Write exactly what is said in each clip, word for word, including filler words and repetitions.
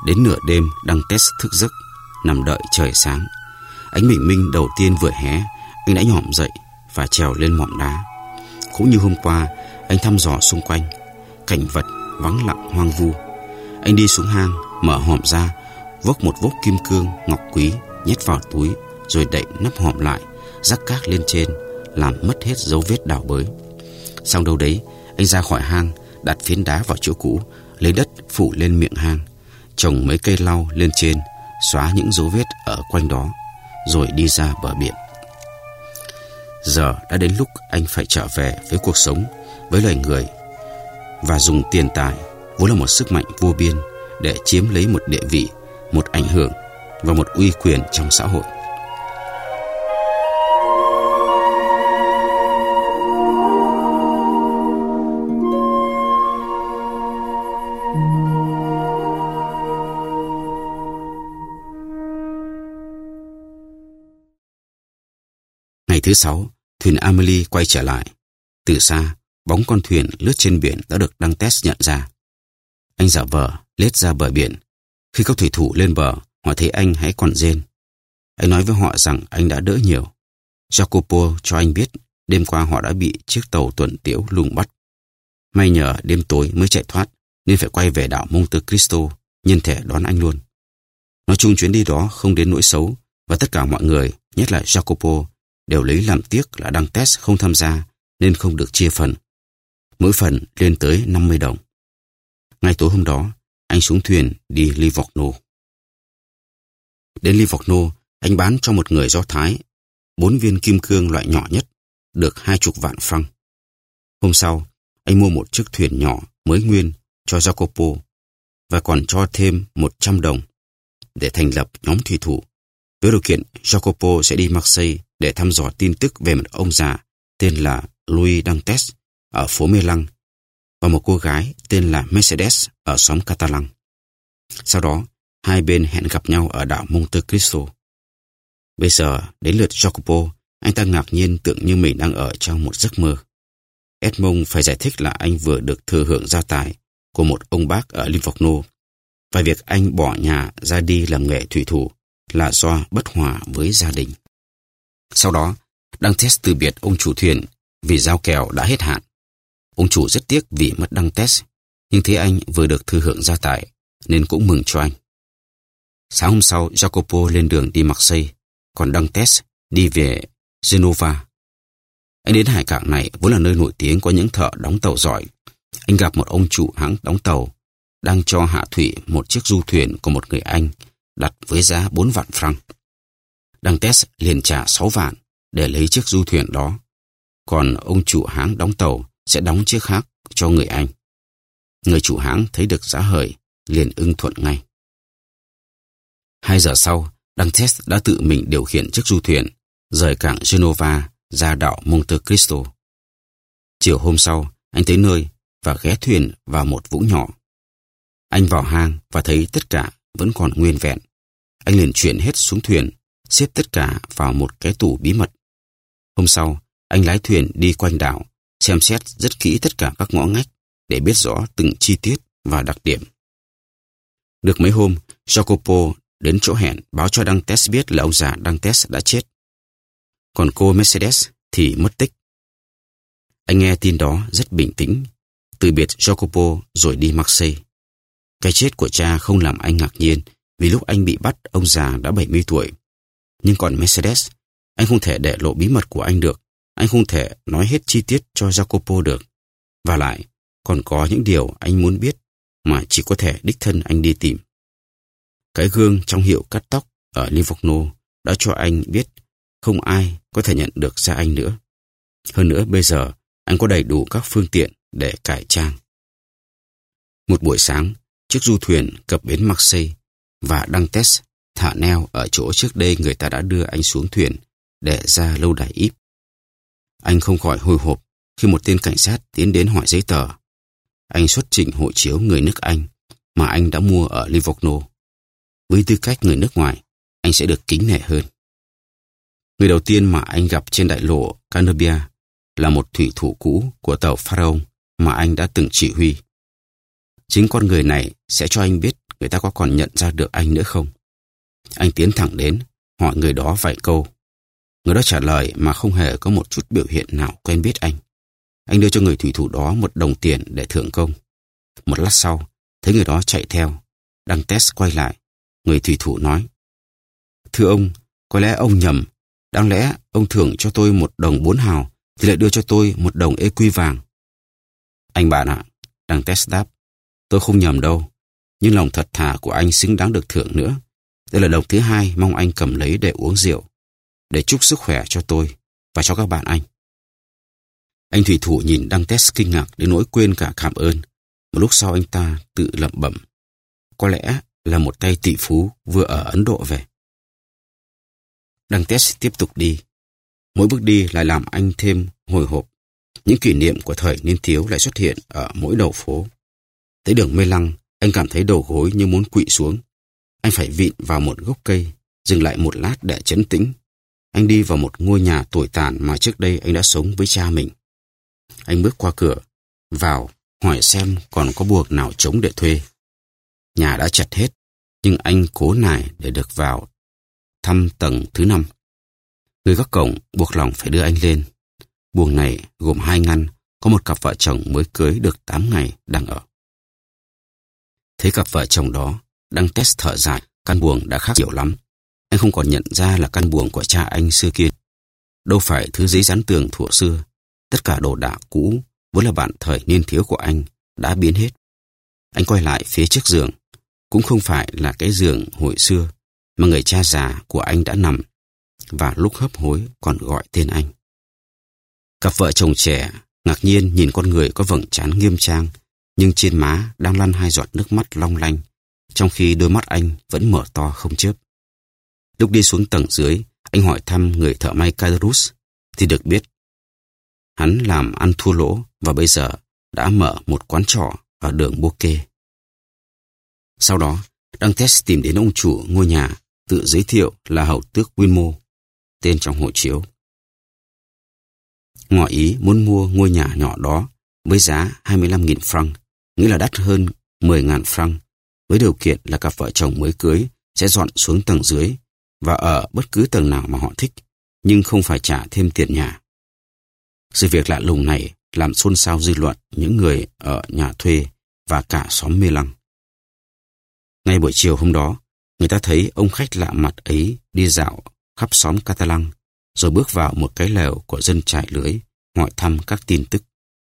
Đến nửa đêm, Dantes thức giấc, nằm đợi trời sáng. Ánh bình minh đầu tiên vừa hé, anh đã nhỏm dậy và trèo lên mỏm đá. Cũng như hôm qua, anh thăm dò xung quanh. Cảnh vật vắng lặng hoang vu. Anh đi xuống hang, mở hòm ra, vốc một vốc kim cương ngọc quý, nhét vào túi, rồi đậy nắp hòm lại, rắc cát lên trên, làm mất hết dấu vết đào bới. Xong đâu đấy, anh ra khỏi hang, đặt phiến đá vào chỗ cũ, lấy đất phủ lên miệng hang, trồng mấy cây lau lên trên, xóa những dấu vết ở quanh đó, rồi đi ra bờ biển. Giờ đã đến lúc anh phải trở về với cuộc sống, với loài người, và dùng tiền tài, vốn là một sức mạnh vô biên, để chiếm lấy một địa vị, một ảnh hưởng và một uy quyền trong xã hội. Ngày thứ sáu, thuyền Amelie quay trở lại. Từ xa, bóng con thuyền lướt trên biển đã được Dantes nhận ra. Anh giả vờ lết ra bờ biển. Khi các thủy thủ lên bờ, họ thấy anh hãy còn rên. Anh nói với họ rằng anh đã đỡ nhiều. Jacopo cho anh biết đêm qua họ đã bị chiếc tàu tuần tiễu lùng bắt. May nhờ đêm tối mới chạy thoát, nên phải quay về đảo Monte Cristo nhân thể đón anh luôn. Nói chung chuyến đi đó không đến nỗi xấu, và tất cả mọi người, nhất là Jacopo, đều lấy làm tiếc là Dantes không tham gia nên không được chia phần. Mỗi phần lên tới năm mươi đồng. Ngay tối hôm đó, anh xuống thuyền đi Livorno. Đến Livorno, anh bán cho một người Do Thái bốn viên kim cương loại nhỏ nhất, được hai chục vạn franc. Hôm sau, anh mua một chiếc thuyền nhỏ mới nguyên cho Jacopo và còn cho thêm một trăm đồng để thành lập nhóm thủy thủ, với điều kiện Jacopo sẽ đi Marseille để thăm dò tin tức về một ông già tên là Louis Dantes ở phố Mê Lăng và một cô gái tên là Mercedes ở xóm Catalan. Sau đó, hai bên hẹn gặp nhau ở đảo Monte Cristo. Bây giờ, đến lượt Jacopo, anh ta ngạc nhiên tưởng như mình đang ở trong một giấc mơ. Edmond phải giải thích là anh vừa được thừa hưởng gia tài của một ông bác ở Livorno, và việc anh bỏ nhà ra đi làm nghề thủy thủ là do bất hòa với gia đình. Sau đó, Dantes từ biệt ông chủ thuyền vì giao kèo đã hết hạn. Ông chủ rất tiếc vì mất Dantes, nhưng thấy anh vừa được thừa hưởng gia tài nên cũng mừng cho anh. Sáng hôm sau, Jacopo lên đường đi Marseille, còn Dantes đi về Genova. Anh đến hải cảng này vốn là nơi nổi tiếng có những thợ đóng tàu giỏi. Anh gặp một ông chủ hãng đóng tàu đang cho hạ thủy một chiếc du thuyền của một người Anh đặt với giá bốn vạn franc. Dantes liền trả sáu vạn để lấy chiếc du thuyền đó, còn ông chủ hãng đóng tàu sẽ đóng chiếc khác cho người Anh. Người chủ hãng thấy được giá hời, liền ưng thuận ngay. Hai giờ sau, Dantes đã tự mình điều khiển chiếc du thuyền rời cảng Genova ra đảo Monte Cristo. Chiều hôm sau, anh tới nơi và ghé thuyền vào một vũng nhỏ. Anh vào hang và thấy tất cả vẫn còn nguyên vẹn. Anh liền chuyển hết xuống thuyền, xếp tất cả vào một cái tủ bí mật. Hôm sau, anh lái thuyền đi quanh đảo, xem xét rất kỹ tất cả các ngõ ngách để biết rõ từng chi tiết và đặc điểm. Được mấy hôm, Jacopo đến chỗ hẹn báo cho Dantes biết là ông già Dantes đã chết. Còn cô Mercedes thì mất tích. Anh nghe tin đó rất bình tĩnh, từ biệt Jacopo rồi đi Marseille. Cái chết của cha không làm anh ngạc nhiên, vì lúc anh bị bắt ông già đã bảy mươi tuổi. Nhưng còn Mercedes, anh không thể để lộ bí mật của anh được. Anh không thể nói hết chi tiết cho Jacopo được. Và lại, còn có những điều anh muốn biết mà chỉ có thể đích thân anh đi tìm. Cái gương trong hiệu cắt tóc ở Livorno đã cho anh biết không ai có thể nhận được ra anh nữa. Hơn nữa bây giờ anh có đầy đủ các phương tiện để cải trang. Một buổi sáng, chiếc du thuyền cập bến Marseille và Dantes thả neo ở chỗ trước đây người ta đã đưa anh xuống thuyền để ra lâu đài Yves. Anh không khỏi hồi hộp khi một tên cảnh sát tiến đến hỏi giấy tờ. Anh xuất trình hộ chiếu người nước Anh mà anh đã mua ở Livorno. Với tư cách người nước ngoài, anh sẽ được kính nể hơn. Người đầu tiên mà anh gặp trên đại lộ Canobia là một thủy thủ cũ của tàu Pharaon mà anh đã từng chỉ huy. Chính con người này sẽ cho anh biết người ta có còn nhận ra được anh nữa không. Anh tiến thẳng đến, hỏi người đó vài câu. Người đó trả lời mà không hề có một chút biểu hiện nào quen biết anh. Anh đưa cho người thủy thủ đó một đồng tiền để thưởng công. Một lát sau, thấy người đó chạy theo. Dantes quay lại. Người thủy thủ nói: Thưa ông, có lẽ ông nhầm. Đáng lẽ ông thưởng cho tôi một đồng bốn hào thì lại đưa cho tôi một đồng écu vàng. Anh bạn ạ, Dantes đáp, tôi không nhầm đâu. Nhưng lòng thật thà của anh xứng đáng được thưởng nữa. Đây là đồng thứ hai mong anh cầm lấy để uống rượu, để chúc sức khỏe cho tôi và cho các bạn anh. Anh thủy thủ nhìn Dantes kinh ngạc đến nỗi quên cả cảm ơn. Một lúc sau anh ta tự lẩm bẩm: có lẽ là một tay tỷ phú vừa ở Ấn Độ về. Dantes tiếp tục đi. Mỗi bước đi lại làm anh thêm hồi hộp. Những kỷ niệm của thời niên thiếu lại xuất hiện ở mỗi đầu phố. Tới đường Mê Lăng, anh cảm thấy đầu gối như muốn quỵ xuống. Anh phải vịn vào một gốc cây, dừng lại một lát để trấn tĩnh. Anh đi vào một ngôi nhà tồi tàn mà trước đây anh đã sống với cha mình. Anh bước qua cửa, vào, hỏi xem còn có buồng nào trống để thuê. Nhà đã chật hết, nhưng anh cố nài để được vào thăm tầng thứ năm. Người gác cổng buộc lòng phải đưa anh lên. Buồng này gồm hai ngăn, có một cặp vợ chồng mới cưới được tám ngày đang ở. Thấy cặp vợ chồng đó, Dantes thở dài, căn buồng đã khác nhiều lắm. Anh không còn nhận ra là căn buồng của cha anh xưa kia. Đâu phải thứ giấy dán tường thuở xưa. Tất cả đồ đạc cũ, vốn là bạn thời niên thiếu của anh, đã biến hết. Anh quay lại phía trước giường. Cũng không phải là cái giường hồi xưa mà người cha già của anh đã nằm và lúc hấp hối còn gọi tên anh. Cặp vợ chồng trẻ ngạc nhiên nhìn con người có vầng trán nghiêm trang, nhưng trên má đang lăn hai giọt nước mắt long lanh, trong khi đôi mắt anh vẫn mở to không chớp. Lúc đi xuống tầng dưới, anh hỏi thăm người thợ may Cadrus, thì được biết hắn làm ăn thua lỗ và bây giờ đã mở một quán trọ ở đường Bouquet. Sau đó, Dantes tìm đến ông chủ ngôi nhà, tự giới thiệu là hầu tước Winmo, tên trong hộ chiếu. Ngỏ ý muốn mua ngôi nhà nhỏ đó với giá hai mươi lăm nghìn franc, nghĩa là đắt hơn mười nghìn franc, với điều kiện là cặp vợ chồng mới cưới sẽ dọn xuống tầng dưới và ở bất cứ tầng nào mà họ thích, nhưng không phải trả thêm tiền nhà. Sự việc lạ lùng này làm xôn xao dư luận những người ở nhà thuê và cả xóm Mê Lăng. Ngay buổi chiều hôm đó, người ta thấy ông khách lạ mặt ấy đi dạo khắp xóm Catalan, rồi bước vào một cái lều của dân trải lưới, hỏi thăm các tin tức.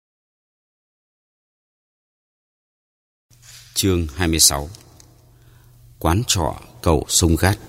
Chương hai mươi sáu. Quán trọ cầu sông Gát.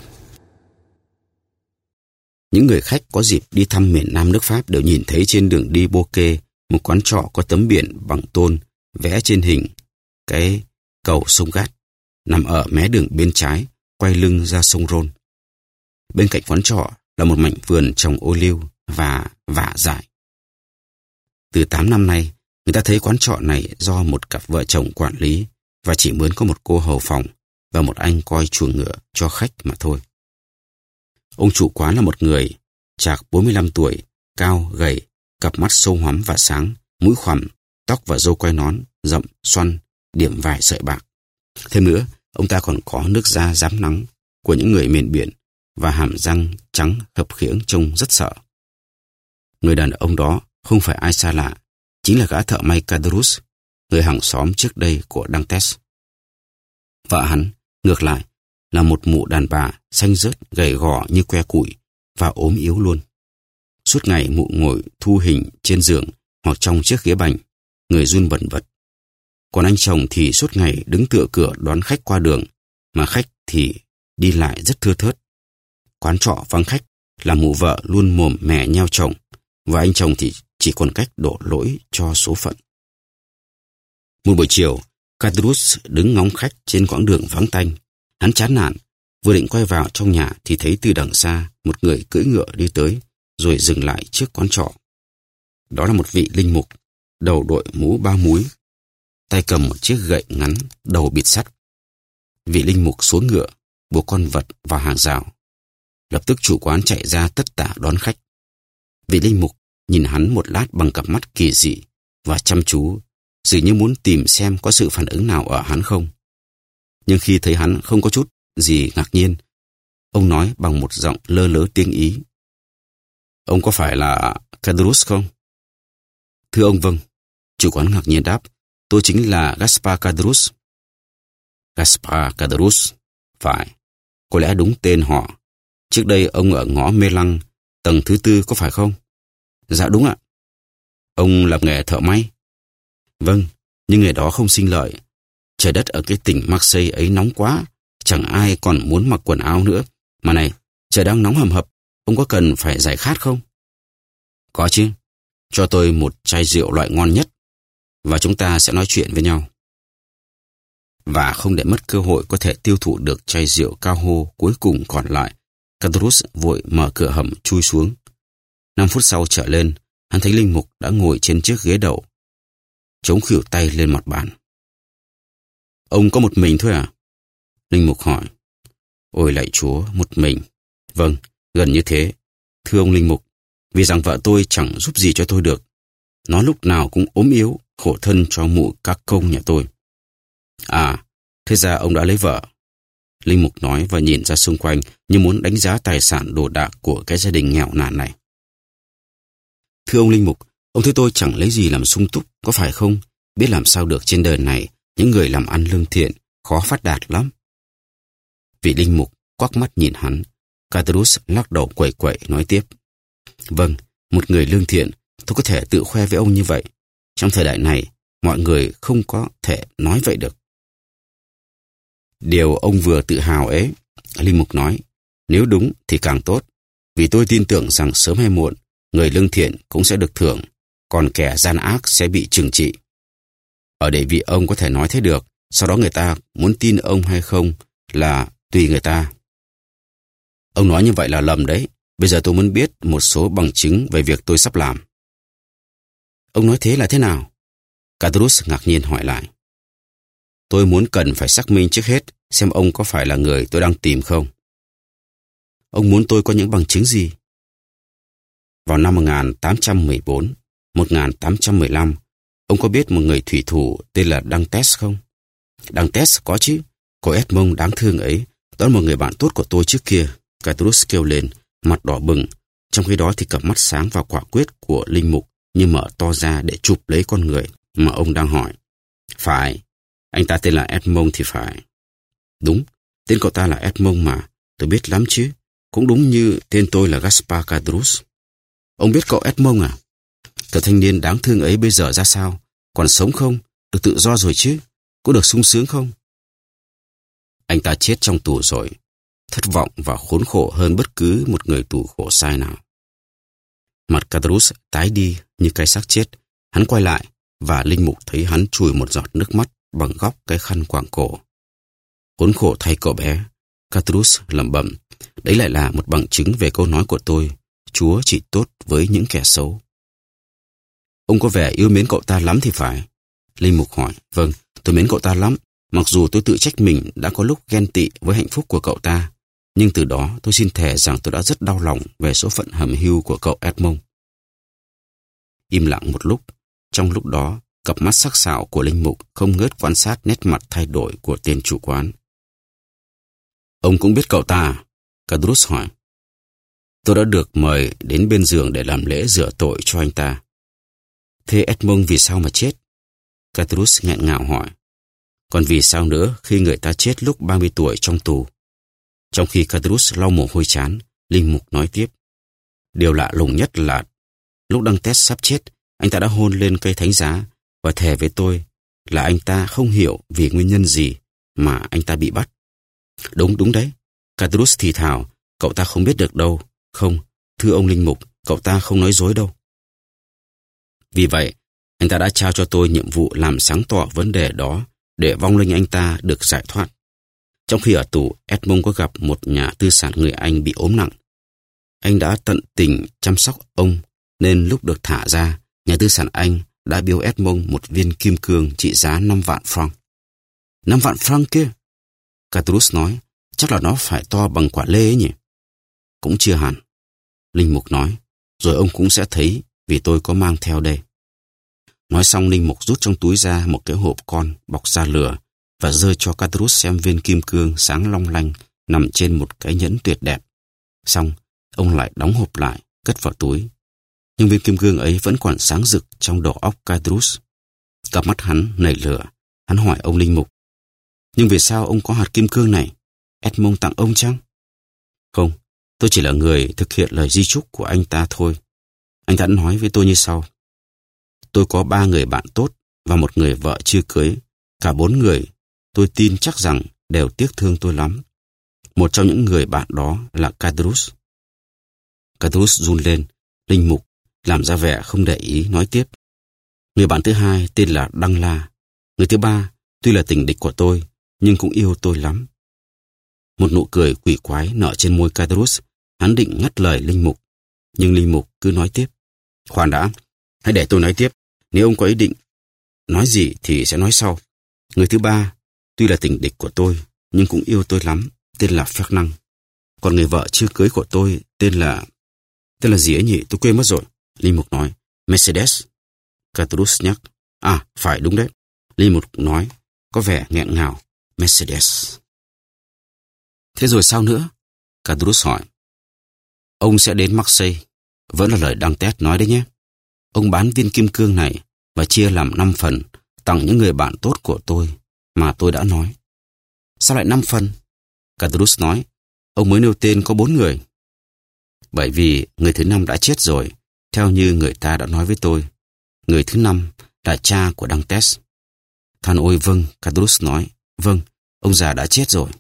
Những người khách có dịp đi thăm miền Nam nước Pháp đều nhìn thấy trên đường đi Bouquet một quán trọ có tấm biển bằng tôn vẽ trên hình cái cầu sông Gát, nằm ở mé đường bên trái, quay lưng ra sông Rhône. Bên cạnh quán trọ là một mảnh vườn trồng ô liu và vả dại. Từ tám năm nay, người ta thấy quán trọ này do một cặp vợ chồng quản lý và chỉ mướn có một cô hầu phòng và một anh coi chuồng ngựa cho khách mà thôi. Ông chủ quán là một người chạc bốn mươi lăm tuổi, cao, gầy, cặp mắt sâu hoắm và sáng, mũi khoằm, tóc và râu quai nón, rậm, xoăn, điểm vài sợi bạc. Thêm nữa, ông ta còn có nước da rám nắng của những người miền biển và hàm răng trắng khập khiễng trông rất sợ. Người đàn ông đó không phải ai xa lạ, chính là gã thợ may Cadrus, người hàng xóm trước đây của Dantes. Vợ hắn, ngược lại, là một mụ đàn bà xanh rớt, gầy gò như que củi và ốm yếu luôn. Suốt ngày mụ ngồi thu hình trên giường hoặc trong chiếc ghế bành, người run bần bật. Còn anh chồng thì suốt ngày đứng tựa cửa đón khách qua đường, mà khách thì đi lại rất thưa thớt. Quán trọ vắng khách, làm mụ vợ luôn mồm mè nheo chồng, và anh chồng thì chỉ còn cách đổ lỗi cho số phận. Một buổi chiều, Cadrus đứng ngóng khách trên quãng đường vắng tanh. Hắn chán nản, vừa định quay vào trong nhà thì thấy từ đằng xa một người cưỡi ngựa đi tới, rồi dừng lại trước quán trọ. Đó là một vị linh mục, đầu đội mũ ba múi, tay cầm một chiếc gậy ngắn, đầu bịt sắt. Vị linh mục xuống ngựa, buộc con vật vào hàng rào. Lập tức chủ quán chạy ra tất tả đón khách. Vị linh mục nhìn hắn một lát bằng cặp mắt kỳ dị và chăm chú, dường như muốn tìm xem có sự phản ứng nào ở hắn không. Nhưng khi thấy hắn không có chút gì ngạc nhiên, ông nói bằng một giọng lơ lớ tiếng Ý. Ông có phải là Cadrus không? Thưa ông, vâng. Chủ quán ngạc nhiên đáp. Tôi chính là Gaspar Cadrus. Gaspar Cadrus, phải. Có lẽ đúng tên họ. Trước đây ông ở ngõ Mê Lăng, tầng thứ tư có phải không? Dạ đúng ạ. Ông làm nghề thợ may? Vâng, nhưng nghề đó không sinh lợi. Trời đất ở cái tỉnh Marseille ấy nóng quá, chẳng ai còn muốn mặc quần áo nữa. Mà này, trời đang nóng hầm hập, ông có cần phải giải khát không? Có chứ, cho tôi một chai rượu loại ngon nhất, và chúng ta sẽ nói chuyện với nhau. Và không để mất cơ hội có thể tiêu thụ được chai rượu cao hô cuối cùng còn lại, Cadrus vội mở cửa hầm chui xuống. Năm phút sau trở lên, hắn thấy linh mục đã ngồi trên chiếc ghế đầu, chống khuỷu tay lên mặt bàn. Ông có một mình thôi à? Linh mục hỏi. Ôi lạy Chúa, một mình. Vâng, gần như thế. Thưa ông linh mục, vì rằng vợ tôi chẳng giúp gì cho tôi được. Nó lúc nào cũng ốm yếu, khổ thân cho mụ các công nhà tôi. À, thế ra ông đã lấy vợ. Linh mục nói và nhìn ra xung quanh như muốn đánh giá tài sản đồ đạc của cái gia đình nghèo nàn này. Thưa ông linh mục, ông thấy tôi chẳng lấy gì làm sung túc, có phải không? Biết làm sao được trên đời này, những người làm ăn lương thiện khó phát đạt lắm. Vị linh mục quắc mắt nhìn hắn, Cadrus lắc đầu quẩy quẩy nói tiếp. Vâng, một người lương thiện, tôi có thể tự khoe với ông như vậy. Trong thời đại này, mọi người không có thể nói vậy được. Điều ông vừa tự hào ấy, linh mục nói, nếu đúng thì càng tốt, vì tôi tin tưởng rằng sớm hay muộn, người lương thiện cũng sẽ được thưởng, còn kẻ gian ác sẽ bị trừng trị. Ở để vị ông có thể nói thế được, sau đó người ta muốn tin ông hay không là tùy người ta. Ông nói như vậy là lầm đấy. Bây giờ tôi muốn biết một số bằng chứng về việc tôi sắp làm. Ông nói thế là thế nào? Cadrus ngạc nhiên hỏi lại. Tôi muốn cần phải xác minh trước hết xem ông có phải là người tôi đang tìm không. Ông muốn tôi có những bằng chứng gì? Vào năm một nghìn tám trăm mười bốn, một nghìn tám trăm mười lăm, ông có biết một người thủy thủ tên là Dantes không? Dantes có chứ. Cô Edmond đáng thương ấy, đó là một người bạn tốt của tôi trước kia. Cadrus kêu lên, mặt đỏ bừng. Trong khi đó thì cặp mắt sáng và quả quyết của linh mục như mở to ra để chụp lấy con người mà ông đang hỏi. Phải, anh ta tên là Edmond thì phải. Đúng, tên cậu ta là Edmond mà, tôi biết lắm chứ. Cũng đúng như tên tôi là Gaspar Cadrus. Ông biết cậu Edmond à? Cậu thanh niên đáng thương ấy bây giờ ra sao? Còn sống không? Được tự do rồi chứ? Có được sung sướng không? Anh ta chết trong tù rồi, thất vọng và khốn khổ hơn bất cứ một người tù khổ sai nào. Mặt Cadrus tái đi như cái xác chết. Hắn quay lại và linh mục thấy hắn chùi một giọt nước mắt bằng góc cái khăn quàng cổ. Khốn khổ thay cậu bé, Cadrus lẩm bẩm. Đấy lại là một bằng chứng về câu nói của tôi. Chúa chỉ tốt với những kẻ xấu. Ông có vẻ yêu mến cậu ta lắm thì phải. Linh mục hỏi. Vâng, tôi mến cậu ta lắm. Mặc dù tôi tự trách mình đã có lúc ghen tị với hạnh phúc của cậu ta, nhưng từ đó tôi xin thề rằng tôi đã rất đau lòng về số phận hầm hưu của cậu Edmond. Im lặng một lúc, trong lúc đó, cặp mắt sắc sảo của linh mục không ngớt quan sát nét mặt thay đổi của tên chủ quán. Ông cũng biết cậu ta à? Cadrus hỏi. Tôi đã được mời đến bên giường để làm lễ rửa tội cho anh ta. Thế Edmond vì sao mà chết? Cadrus nghẹn ngào hỏi. Còn vì sao nữa khi người ta chết lúc ba mươi tuổi trong tù? Trong khi Cadrus lau mồ hôi trán, linh mục nói tiếp. Điều lạ lùng nhất là lúc Dantes sắp chết, anh ta đã hôn lên cây thánh giá và thề với tôi là anh ta không hiểu vì nguyên nhân gì mà anh ta bị bắt. Đúng, đúng đấy. Cadrus thì thào, cậu ta không biết được đâu. Không, thưa ông linh mục, cậu ta không nói dối đâu. Vì vậy, anh ta đã trao cho tôi nhiệm vụ làm sáng tỏ vấn đề đó để vong linh anh ta được giải thoát. Trong khi ở tù, Edmond có gặp một nhà tư sản người Anh bị ốm nặng. Anh đã tận tình chăm sóc ông, nên lúc được thả ra, nhà tư sản Anh đã biếu Edmond một viên kim cương trị giá năm vạn franc. năm vạn franc kia? Cadrus nói, chắc là nó phải to bằng quả lê ấy nhỉ? Cũng chưa hẳn. Linh mục nói, rồi ông cũng sẽ thấy vì tôi có mang theo đây. Nói xong linh mục rút trong túi ra một cái hộp con bọc da lừa và giơ cho Caterus xem viên kim cương sáng long lanh nằm trên một cái nhẫn tuyệt đẹp. Xong, ông lại đóng hộp lại, cất vào túi. Nhưng viên kim cương ấy vẫn còn sáng rực trong đầu óc Caterus. Cặp mắt hắn nảy lửa, hắn hỏi ông linh mục: nhưng vì sao ông có hạt kim cương này? Edmond tặng ông chăng? Không, tôi chỉ là người thực hiện lời di chúc của anh ta thôi. Anh ta nói với tôi như sau: tôi có ba người bạn tốt và một người vợ chưa cưới. Cả bốn người, tôi tin chắc rằng đều tiếc thương tôi lắm. Một trong những người bạn đó là Caterus. Caterus run lên. Linh mục làm ra vẻ không để ý, nói tiếp: người bạn thứ hai tên là Đăng La. Người thứ ba tuy là tình địch của tôi nhưng cũng yêu tôi lắm. Một nụ cười quỷ quái nở trên môi Caterus. Hắn định ngắt lời linh mục, nhưng linh mục cứ nói tiếp: khoan đã, hãy để tôi nói tiếp. Nếu ông có ý định nói gì thì sẽ nói sau. Người thứ ba tuy là tình địch của tôi nhưng cũng yêu tôi lắm, tên là Fernand. Còn người vợ chưa cưới của tôi tên là... Tên là gì ấy nhỉ? Tôi quên mất rồi. Linh mục nói: Mercedes. Caterus nhắc: à, phải, đúng đấy. Linh mục nói, có vẻ nghẹn ngào: Mercedes. Thế rồi sao nữa? Caterus hỏi. Ông sẽ đến Marseille. Vẫn là lời Dantes nói đấy nhé. Ông bán viên kim cương này và chia làm năm phần, tặng những người bạn tốt của tôi mà tôi đã nói. Sao lại năm phần? Caterus nói, ông mới nêu tên có bốn người. Bởi vì người thứ năm đã chết rồi, theo như người ta đã nói với tôi. Người thứ năm là cha của Dantes. Than ôi vâng, Caterus nói, vâng, ông già đã chết rồi.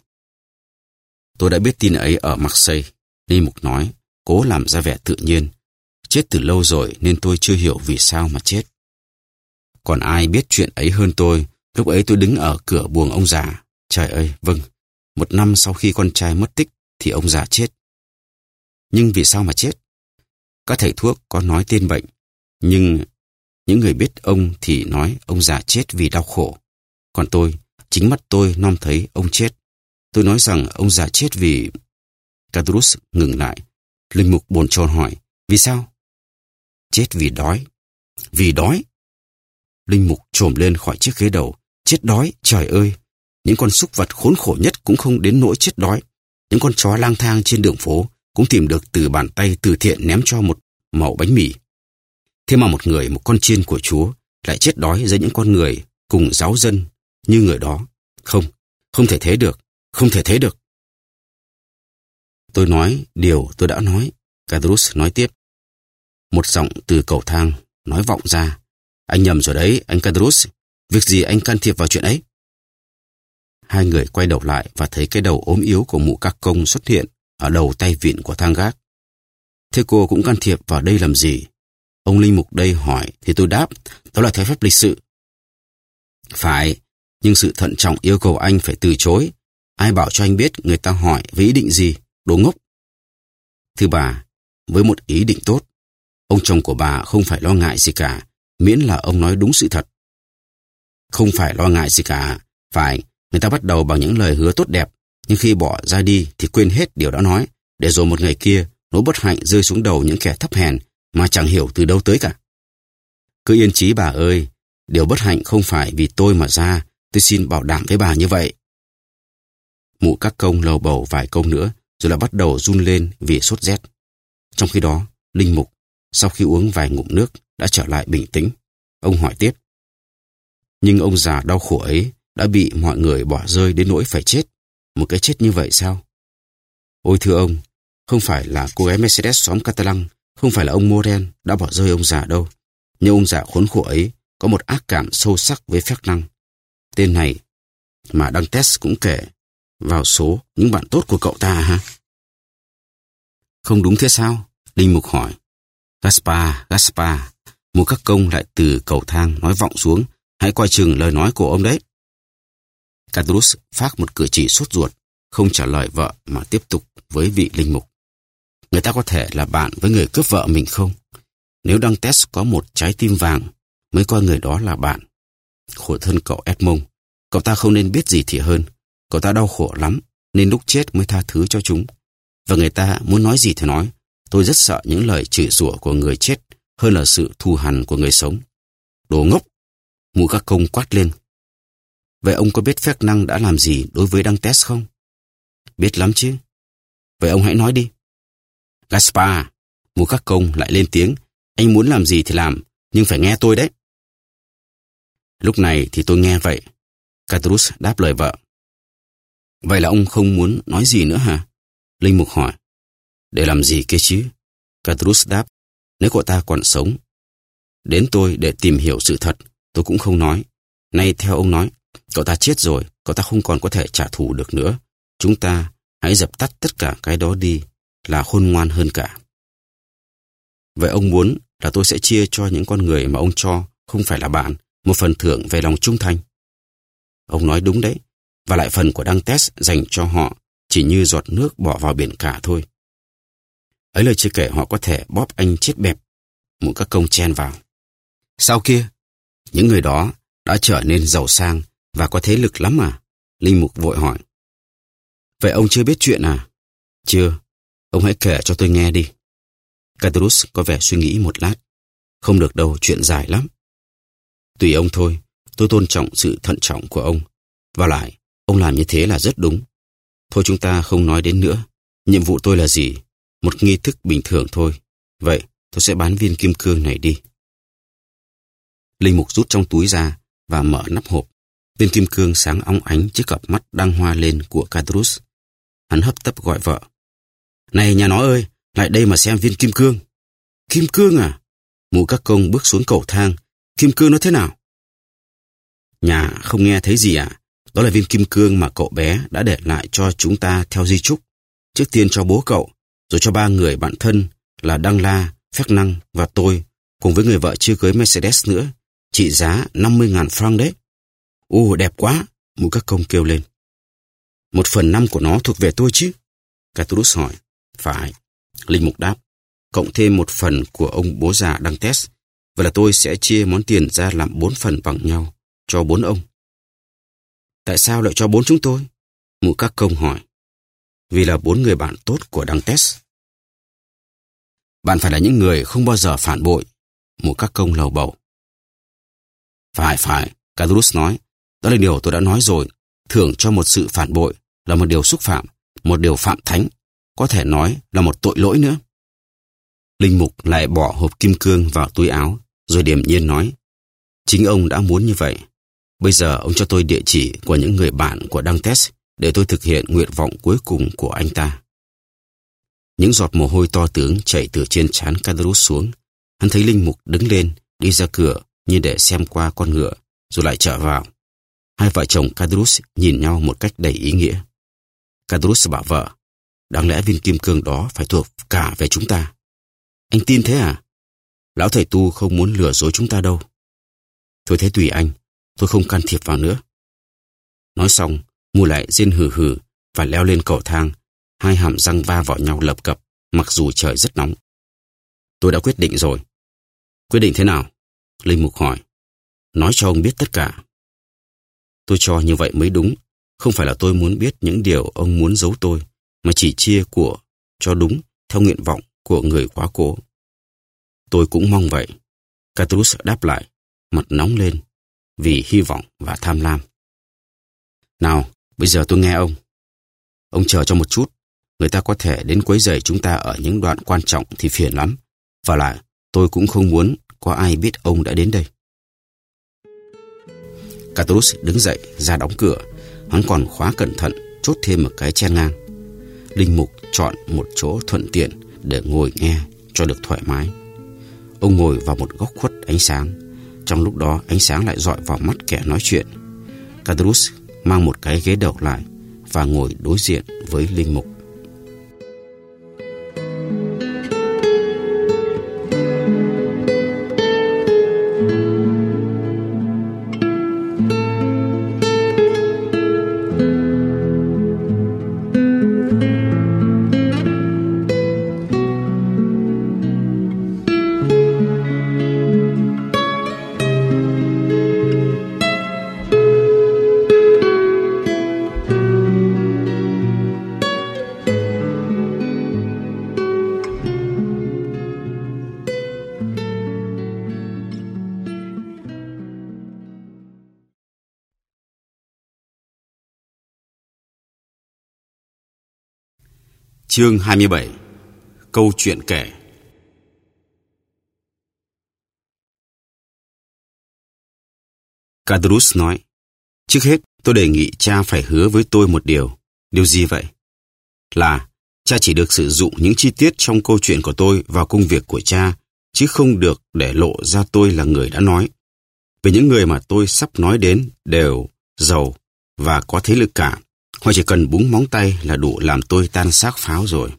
Tôi đã biết tin ấy ở Marseille, Linh mục nói, cố làm ra vẻ tự nhiên. Chết từ lâu rồi nên tôi chưa hiểu vì sao mà chết. Còn ai biết chuyện ấy hơn tôi, lúc ấy tôi đứng ở cửa buồng ông già. Trời ơi, vâng, một năm sau khi con trai mất tích thì ông già chết. Nhưng vì sao mà chết? Các thầy thuốc có nói tên bệnh, nhưng những người biết ông thì nói ông già chết vì đau khổ. Còn tôi, chính mắt tôi nom thấy ông chết. Tôi nói rằng ông già chết vì... Caterus ngừng lại. Linh mục bồn chồn hỏi, vì sao? Chết vì đói. Vì đói? Linh mục chồm lên khỏi chiếc ghế đầu. Chết đói, trời ơi! Những con súc vật khốn khổ nhất cũng không đến nỗi chết đói. Những con chó lang thang trên đường phố cũng tìm được từ bàn tay từ thiện ném cho một mẩu bánh mì. Thế mà một người, một con chiên của Chúa lại chết đói giữa những con người cùng giáo dân như người đó. Không, không thể thế được, không thể thế được. Tôi nói điều tôi đã nói, Caterus nói tiếp. Một giọng từ cầu thang nói vọng ra. Anh nhầm rồi đấy, anh Caterus. Việc gì anh can thiệp vào chuyện ấy? Hai người quay đầu lại và thấy cái đầu ốm yếu của mụ các công xuất hiện ở đầu tay vịn của thang gác. Thế cô cũng can thiệp vào đây làm gì? Ông linh mục đây hỏi thì tôi đáp, đó là theo phép lịch sự. Phải, nhưng sự thận trọng yêu cầu anh phải từ chối. Ai bảo cho anh biết người ta hỏi với ý định gì? Đồ ngốc. Thưa bà, với một ý định tốt, ông chồng của bà không phải lo ngại gì cả, miễn là ông nói đúng sự thật. Không phải lo ngại gì cả. Phải, người ta bắt đầu bằng những lời hứa tốt đẹp, nhưng khi bỏ ra đi thì quên hết điều đã nói, để rồi một ngày kia nỗi bất hạnh rơi xuống đầu những kẻ thấp hèn mà chẳng hiểu từ đâu tới cả. Cứ yên chí bà ơi, điều bất hạnh không phải vì tôi mà ra, tôi xin bảo đảm với bà như vậy. Mụ các công lầu bầu vài câu nữa, rồi lại bắt đầu run lên vì sốt rét. Trong khi đó, linh mục, sau khi uống vài ngụm nước, đã trở lại bình tĩnh. Ông hỏi tiếp. Nhưng ông già đau khổ ấy đã bị mọi người bỏ rơi đến nỗi phải chết. Một cái chết như vậy sao? Ôi thưa ông, không phải là cô gái Mercedes xóm Catalan, không phải là ông Morel đã bỏ rơi ông già đâu. Nhưng ông già khốn khổ ấy có một ác cảm sâu sắc với Fernand. Tên này mà Dantes cũng kể vào số những bạn tốt của cậu ta ha? Không đúng thế sao? Linh mục hỏi. Gaspar, Gaspar, một các công lại từ cầu thang nói vọng xuống, hãy coi chừng lời nói của ông đấy. Caterus phác một cử chỉ sốt ruột, không trả lời vợ mà tiếp tục với vị linh mục. Người ta có thể là bạn với người cướp vợ mình không? Nếu Dantes có một trái tim vàng, mới coi người đó là bạn. Khổ thân cậu Edmond, cậu ta không nên biết gì thì hơn. Cậu ta đau khổ lắm, nên lúc chết mới tha thứ cho chúng. Và người ta muốn nói gì thì nói. Tôi rất sợ những lời chửi rủa của người chết hơn là sự thù hằn của người sống. Đồ ngốc! Mụ các công quát lên. Vậy ông có biết phép năng đã làm gì đối với Dantes không? Biết lắm chứ. Vậy ông hãy nói đi. Gaspar, Mù Các Công lại lên tiếng. Anh muốn làm gì thì làm, nhưng phải nghe tôi đấy. Lúc này thì tôi nghe vậy. Caterus đáp lời vợ. Vậy là ông không muốn nói gì nữa hả? Linh mục hỏi. Để làm gì kia chứ? Caterus đáp. Nếu cậu ta còn sống, đến tôi để tìm hiểu sự thật, tôi cũng không nói. Nay theo ông nói, cậu ta chết rồi, cậu ta không còn có thể trả thù được nữa. Chúng ta hãy dập tắt tất cả cái đó đi, là khôn ngoan hơn cả. Vậy ông muốn là tôi sẽ chia cho những con người mà ông cho không phải là bạn một phần thưởng về lòng trung thành? Ông nói đúng đấy, và lại phần của Dantes dành cho họ chỉ như giọt nước bỏ vào biển cả thôi. Ấy là chưa kể họ có thể bóp anh chết bẹp. Mù Các Công chen vào. Sau kia, những người đó đã trở nên giàu sang và có thế lực lắm à? Linh mục vội hỏi. Vậy ông chưa biết chuyện à? Chưa. Ông hãy kể cho tôi nghe đi. Caterus có vẻ suy nghĩ một lát. Không được đâu, chuyện dài lắm. Tùy ông thôi, tôi tôn trọng sự thận trọng của ông. Và lại, ông làm như thế là rất đúng. Thôi chúng ta không nói đến nữa. Nhiệm vụ tôi là gì? Một nghi thức bình thường thôi. Vậy, tôi sẽ bán viên kim cương này đi. Linh mục rút trong túi ra và mở nắp hộp. Viên kim cương sáng óng ánh trước cặp mắt đang hoa lên của Caterus. Hắn hấp tấp gọi vợ. Này nhà nó ơi, lại đây mà xem viên kim cương. Kim cương à? Mù Các Công bước xuống cầu thang. Kim cương nó thế nào? Nhà không nghe thấy gì à? Đó là viên kim cương mà cậu bé đã để lại cho chúng ta theo di chúc. Trước tiên cho bố cậu, rồi cho ba người bạn thân là Đăng La, Phép Năng và tôi, cùng với người vợ chưa cưới Mercedes nữa, trị giá năm mươi ngàn franc đấy. Ồ, đẹp quá, Mù Các Công kêu lên. Một phần năm của nó thuộc về tôi chứ? Caterus hỏi. Phải, Linh mục đáp. Cộng thêm một phần của ông bố già Dantes. Vậy là tôi sẽ chia món tiền ra làm bốn phần bằng nhau, cho bốn ông. Tại sao lại cho bốn chúng tôi? Mù Các Công hỏi. Vì là bốn người bạn tốt của Dantes. Bạn phải là những người không bao giờ phản bội, Mù Các Công lầu bầu. Phải, phải, Caterus nói. Đó là điều tôi đã nói rồi. Thưởng cho một sự phản bội là một điều xúc phạm, một điều phạm thánh, có thể nói là một tội lỗi nữa. Linh mục lại bỏ hộp kim cương vào túi áo, rồi điềm nhiên nói. Chính ông đã muốn như vậy. Bây giờ ông cho tôi địa chỉ của những người bạn của Dantes để tôi thực hiện nguyện vọng cuối cùng của anh ta. Những giọt mồ hôi to tướng chảy từ trên trán Caterus xuống. Hắn thấy Linh mục đứng lên, đi ra cửa như để xem qua con ngựa, rồi lại trở vào. Hai vợ chồng Caterus nhìn nhau một cách đầy ý nghĩa. Caterus bảo vợ, đáng lẽ viên kim cương đó phải thuộc cả về chúng ta. Anh tin thế à? Lão thầy tu không muốn lừa dối chúng ta đâu. Thôi thế tùy anh, tôi không can thiệp vào nữa. Nói xong, Mù lại rên hừ hừ và leo lên cầu thang, hai hàm răng va vào nhau lập cập, mặc dù trời rất nóng. Tôi đã quyết định rồi. Quyết định thế nào? Linh mục hỏi. Nói cho ông biết tất cả. Tôi cho như vậy mới đúng. Không phải là tôi muốn biết những điều ông muốn giấu tôi, mà chỉ chia của cho đúng theo nguyện vọng của người quá cố. Tôi cũng mong vậy. Caterus đáp lại, mặt nóng lên vì hy vọng và tham lam. Nào, bây giờ tôi nghe ông. Ông chờ cho một chút. Người ta có thể đến quấy rầy chúng ta ở những đoạn quan trọng thì phiền lắm. Và lại, tôi cũng không muốn có ai biết ông đã đến đây. Caterus đứng dậy ra đóng cửa. Hắn còn khóa cẩn thận, chốt thêm một cái chen ngang. Linh mục chọn một chỗ thuận tiện để ngồi nghe cho được thoải mái. Ông ngồi vào một góc khuất ánh sáng. Trong lúc đó ánh sáng lại dọi vào mắt kẻ nói chuyện. Caterus mang một cái ghế đầu lại và ngồi đối diện với linh mục. Chương hai mươi bảy. Câu chuyện kể. Cadrus nói, trước hết tôi đề nghị cha phải hứa với tôi một điều. Điều gì vậy? Là cha chỉ được sử dụng những chi tiết trong câu chuyện của tôi vào công việc của cha, chứ không được để lộ ra tôi là người đã nói. Vì những người mà tôi sắp nói đến đều giàu và có thế lực cả. Họ chỉ cần búng móng tay là đủ làm tôi tan xác pháo rồi.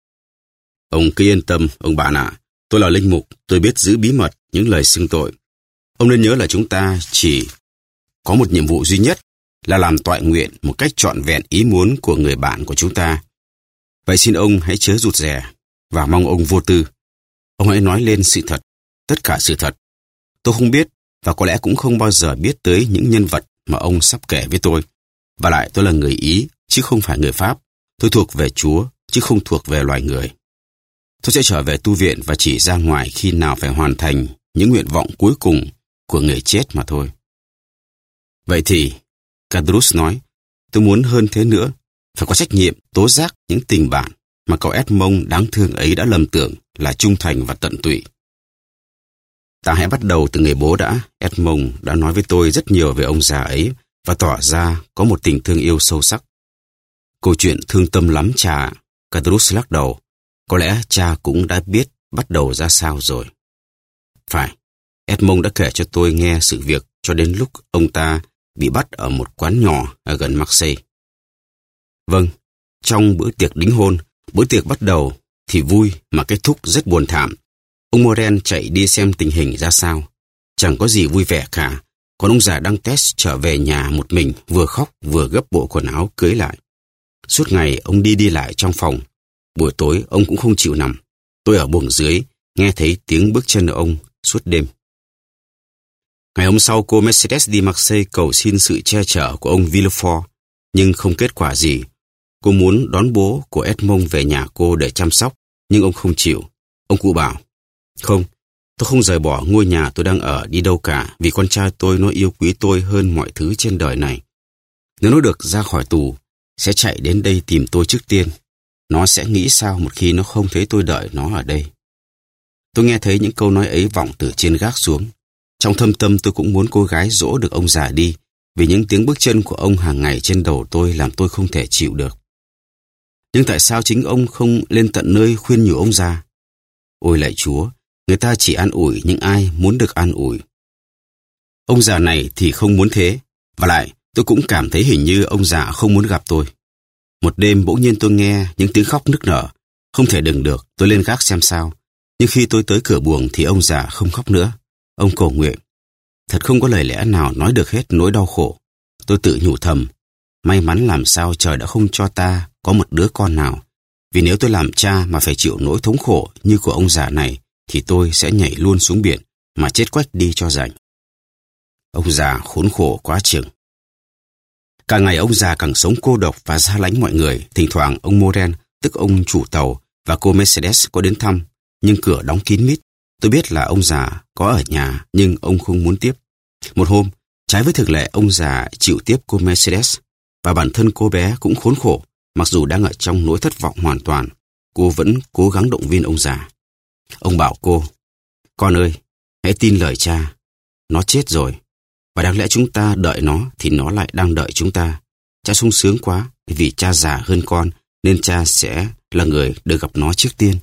Ông cứ yên tâm, ông bạn ạ. À, tôi là linh mục, tôi biết giữ bí mật những lời xưng tội. Ông nên nhớ là chúng ta chỉ có một nhiệm vụ duy nhất là làm toại nguyện một cách trọn vẹn ý muốn của người bạn của chúng ta. Vậy xin ông hãy chớ rụt rè và mong ông vô tư. Ông hãy nói lên sự thật, tất cả sự thật. Tôi không biết và có lẽ cũng không bao giờ biết tới những nhân vật mà ông sắp kể với tôi. Và lại tôi là người Ý, chứ không phải người Pháp. Tôi thuộc về Chúa, chứ không thuộc về loài người. Tôi sẽ trở về tu viện và chỉ ra ngoài khi nào phải hoàn thành những nguyện vọng cuối cùng của người chết mà thôi. Vậy thì, Cadrus nói, tôi muốn hơn thế nữa, phải có trách nhiệm tố giác những tình bạn mà cậu Edmond đáng thương ấy đã lầm tưởng là trung thành và tận tụy. Ta hãy bắt đầu từ người bố đã. Edmond đã nói với tôi rất nhiều về ông già ấy và tỏ ra có một tình thương yêu sâu sắc. Câu chuyện thương tâm lắm cha. Cadrus lắc đầu. Có lẽ cha cũng đã biết bắt đầu ra sao rồi. Phải, Edmond đã kể cho tôi nghe sự việc cho đến lúc ông ta bị bắt ở một quán nhỏ ở gần Marseille. Vâng, trong bữa tiệc đính hôn, bữa tiệc bắt đầu thì vui mà kết thúc rất buồn thảm. Ông Morel chạy đi xem tình hình ra sao. Chẳng có gì vui vẻ cả. Còn ông già Dantes trở về nhà một mình, vừa khóc vừa gấp bộ quần áo cưới lại. Suốt ngày ông đi đi lại trong phòng. Buổi tối ông cũng không chịu nằm. Tôi ở buồng dưới, nghe thấy tiếng bước chân ông suốt đêm. Ngày hôm sau, cô Mercedes đi Marseille cầu xin sự che chở của ông Villefort, nhưng không kết quả gì. Cô muốn đón bố của Edmond về nhà cô để chăm sóc, nhưng ông không chịu. Ông cụ bảo, không, tôi không rời bỏ ngôi nhà tôi đang ở đi đâu cả, vì con trai tôi nó yêu quý tôi hơn mọi thứ trên đời này. Nếu nó được ra khỏi tù, sẽ chạy đến đây tìm tôi trước tiên. Nó sẽ nghĩ sao một khi nó không thấy tôi đợi nó ở đây. Tôi nghe thấy những câu nói ấy vọng từ trên gác xuống. Trong thâm tâm tôi cũng muốn cô gái dỗ được ông già đi, vì những tiếng bước chân của ông hàng ngày trên đầu tôi làm tôi không thể chịu được. Nhưng tại sao chính ông không lên tận nơi khuyên nhủ ông già? Ôi lạy Chúa, người ta chỉ an ủi những ai muốn được an ủi. Ông già này thì không muốn thế, và lại tôi cũng cảm thấy hình như ông già không muốn gặp tôi. Một đêm bỗng nhiên tôi nghe những tiếng khóc nức nở. Không thể đừng được, tôi lên gác xem sao. Nhưng khi tôi tới cửa buồng thì ông già không khóc nữa. Ông cầu nguyện. Thật không có lời lẽ nào nói được hết nỗi đau khổ. Tôi tự nhủ thầm, may mắn làm sao trời đã không cho ta có một đứa con nào. Vì nếu tôi làm cha mà phải chịu nỗi thống khổ như của ông già này, thì tôi sẽ nhảy luôn xuống biển mà chết quách đi cho rảnh. Ông già khốn khổ quá chừng. Càng ngày ông già càng sống cô độc và xa lánh mọi người. Thỉnh thoảng ông Morel, tức ông chủ tàu, và cô Mercedes có đến thăm, nhưng cửa đóng kín mít. Tôi biết là ông già có ở nhà, nhưng ông không muốn tiếp. Một hôm, trái với thực lệ, ông già chịu tiếp cô Mercedes, và bản thân cô bé cũng khốn khổ. Mặc dù đang ở trong nỗi thất vọng hoàn toàn, cô vẫn cố gắng động viên ông già. Ông bảo cô, con ơi, hãy tin lời cha. Nó chết rồi, và đáng lẽ chúng ta đợi nó thì nó lại đang đợi chúng ta. Cha sung sướng quá, vì cha già hơn con, nên cha sẽ là người được gặp nó trước tiên.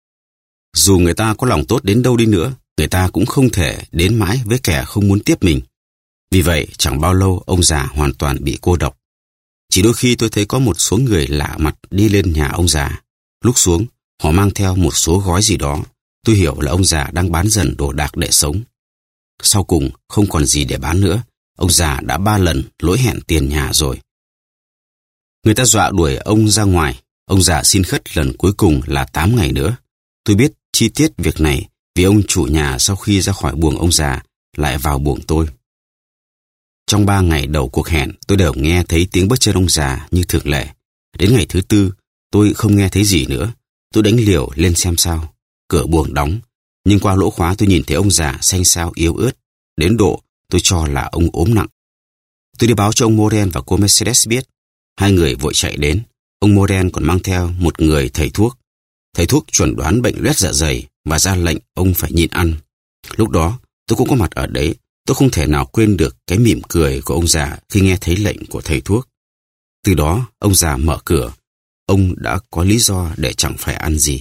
Dù người ta có lòng tốt đến đâu đi nữa, người ta cũng không thể đến mãi với kẻ không muốn tiếp mình. Vì vậy, chẳng bao lâu ông già hoàn toàn bị cô độc. Chỉ đôi khi tôi thấy có một số người lạ mặt đi lên nhà ông già. Lúc xuống, họ mang theo một số gói gì đó. Tôi hiểu là ông già đang bán dần đồ đạc để sống. Sau cùng, không còn gì để bán nữa. Ông già đã ba lần lỗi hẹn tiền nhà rồi. Người ta dọa đuổi ông ra ngoài. Ông già xin khất lần cuối cùng là tám ngày nữa. Tôi biết chi tiết việc này vì ông chủ nhà sau khi ra khỏi buồng ông già lại vào buồng tôi. Trong ba ngày đầu cuộc hẹn, tôi đều nghe thấy tiếng bước chân ông già như thường lệ. Đến ngày thứ tư, tôi không nghe thấy gì nữa. Tôi đánh liều lên xem sao. Cửa buồng đóng, nhưng qua lỗ khóa tôi nhìn thấy ông già xanh xao yếu ớt, đến độ tôi cho là ông ốm nặng. Tôi đi báo cho ông Morel và cô Mercedes biết. Hai người vội chạy đến. ông Moren còn mang theo một người thầy thuốc. Thầy thuốc chuẩn đoán bệnh loét dạ dày và ra lệnh ông phải nhịn ăn. Lúc đó, tôi cũng có mặt ở đấy. Tôi không thể nào quên được cái mỉm cười của ông già khi nghe thấy lệnh của thầy thuốc. Từ đó, ông già mở cửa. Ông đã có lý do để chẳng phải ăn gì.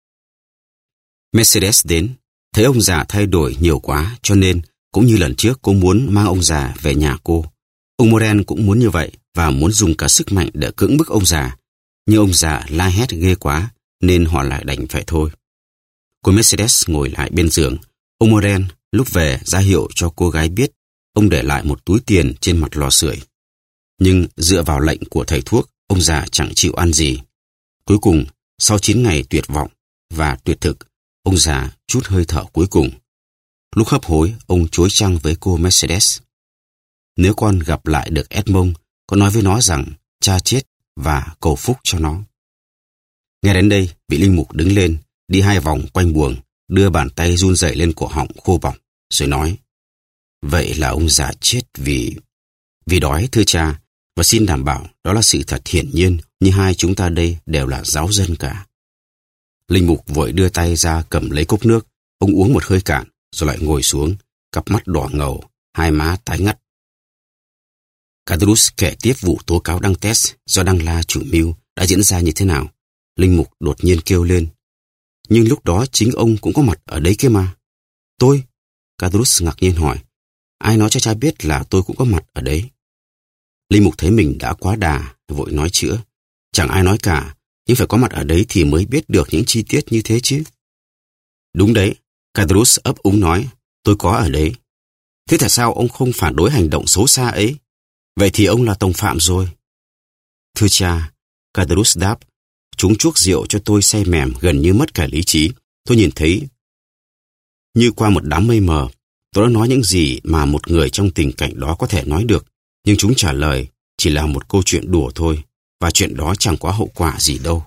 Mercedes đến, thấy ông già thay đổi nhiều quá, cho nên cũng như lần trước cô muốn mang ông già về nhà cô. Ông Moren cũng muốn như vậy và muốn dùng cả sức mạnh để cưỡng bức ông già. Nhưng ông già la hét ghê quá nên họ lại đành phải thôi. Cô Mercedes ngồi lại bên giường. Ông Moren lúc về ra hiệu cho cô gái biết ông để lại một túi tiền trên mặt lò sưởi. Nhưng dựa vào lệnh của thầy thuốc, ông già chẳng chịu ăn gì. Cuối cùng, sau chín ngày tuyệt vọng và tuyệt thực, ông già trút hơi thở cuối cùng. Lúc hấp hối, ông chối chăng với cô Mercedes. Nếu con gặp lại được Edmond, con nói với nó rằng cha chết và cầu phúc cho nó. Nghe đến đây, vị linh mục đứng lên, đi hai vòng quanh buồng, đưa bàn tay run rẩy lên cổ họng khô bỏng, rồi nói: Vậy là ông già chết vì... Vì đói, thưa cha, và xin đảm bảo đó là sự thật hiển nhiên, như hai chúng ta đây đều là giáo dân cả. Linh mục vội đưa tay ra cầm lấy cốc nước, ông uống một hơi cạn, rồi lại ngồi xuống, cặp mắt đỏ ngầu, hai má tái ngắt. Cadrus kể tiếp vụ tố cáo Dantes do Đăng La chủ mưu đã diễn ra như thế nào. Linh mục đột nhiên kêu lên: Nhưng lúc đó chính ông cũng có mặt ở đấy kia mà. Tôi? Cadrus ngạc nhiên hỏi: Ai nói cho cha biết là tôi cũng có mặt ở đấy? Linh mục thấy mình đã quá đà, vội nói chữa: Chẳng ai nói cả, nhưng phải có mặt ở đấy thì mới biết được những chi tiết như thế chứ. Đúng đấy, Cadrus ấp úng nói: Tôi có ở đấy. Thế tại sao ông không phản đối hành động xấu xa ấy? Vậy thì ông là tòng phạm rồi. Thưa cha, Cadrus đáp, chúng chuốc rượu cho tôi say mềm gần như mất cả lý trí. Tôi nhìn thấy như qua một đám mây mờ. Tôi đã nói những gì mà một người trong tình cảnh đó có thể nói được, nhưng chúng trả lời chỉ là một câu chuyện đùa thôi, và chuyện đó chẳng có hậu quả gì đâu.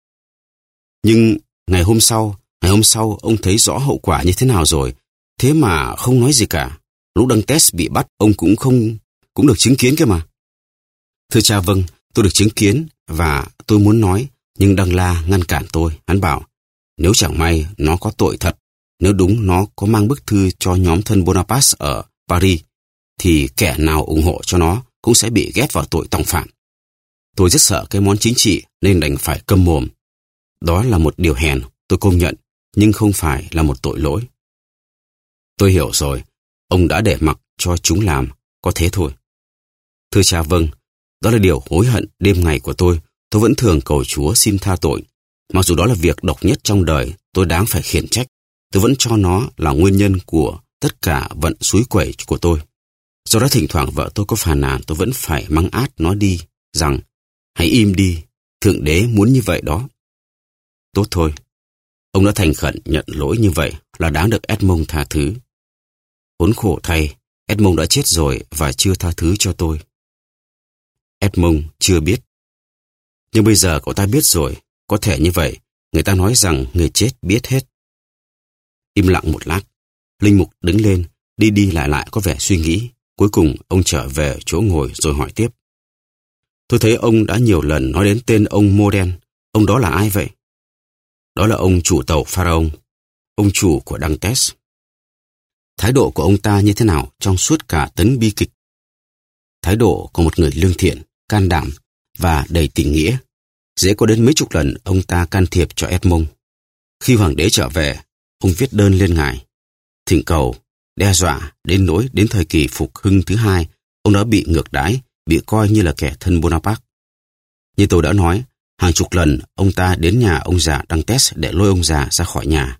Nhưng ngày hôm sau, ngày hôm sau ông thấy rõ hậu quả như thế nào rồi, thế mà không nói gì cả. Lúc Dantes bị bắt, ông cũng không cũng được chứng kiến kia mà. Thưa cha, vâng, tôi được chứng kiến và tôi muốn nói, nhưng Đăng La ngăn cản tôi. Hắn bảo, nếu chẳng may nó có tội thật, nếu đúng nó có mang bức thư cho nhóm thân Bonaparte ở Paris, thì kẻ nào ủng hộ cho nó cũng sẽ bị ghét vào tội tòng phạm. Tôi rất sợ cái món chính trị nên đành phải câm mồm. Đó là một điều hèn, tôi công nhận, nhưng không phải là một tội lỗi. Tôi hiểu rồi, ông đã để mặc cho chúng làm, có thế thôi. Thưa cha, vâng, đó là điều hối hận đêm ngày của tôi. Tôi vẫn thường cầu Chúa xin tha tội. Mặc dù đó là việc độc nhất trong đời, tôi đáng phải khiển trách. Tôi vẫn cho nó là nguyên nhân của tất cả vận suối quẩy của tôi. Do đó thỉnh thoảng vợ tôi có phàn nàn, tôi vẫn phải mắng át nó đi, rằng hãy im đi, Thượng Đế muốn như vậy đó. Tốt thôi, ông đã thành khẩn nhận lỗi như vậy là đáng được Edmond tha thứ. Khốn khổ thay, Edmond đã chết rồi và chưa tha thứ cho tôi. Edmond chưa biết. Nhưng bây giờ cậu ta biết rồi, có thể như vậy, người ta nói rằng người chết biết hết. Im lặng một lát, linh mục đứng lên, đi đi lại lại có vẻ suy nghĩ. Cuối cùng ông trở về chỗ ngồi rồi hỏi tiếp. Tôi thấy ông đã nhiều lần nói đến tên ông Moren. Ông đó là ai vậy? Đó là ông chủ tàu Pharaon, ông chủ của Dantes. Thái độ của ông ta như thế nào trong suốt cả tấn bi kịch? Thái độ của một người lương thiện, can đảm và đầy tình nghĩa. Dễ có đến mấy chục lần ông ta can thiệp cho Edmond. Khi hoàng đế trở về, ông viết đơn lên ngài, thỉnh cầu, đe dọa đến nỗi đến thời kỳ phục hưng thứ hai, ông đã bị ngược đãi, bị coi như là kẻ thân Bonaparte. Như tôi đã nói, hàng chục lần ông ta đến nhà ông già Dantes để lôi ông già ra khỏi nhà.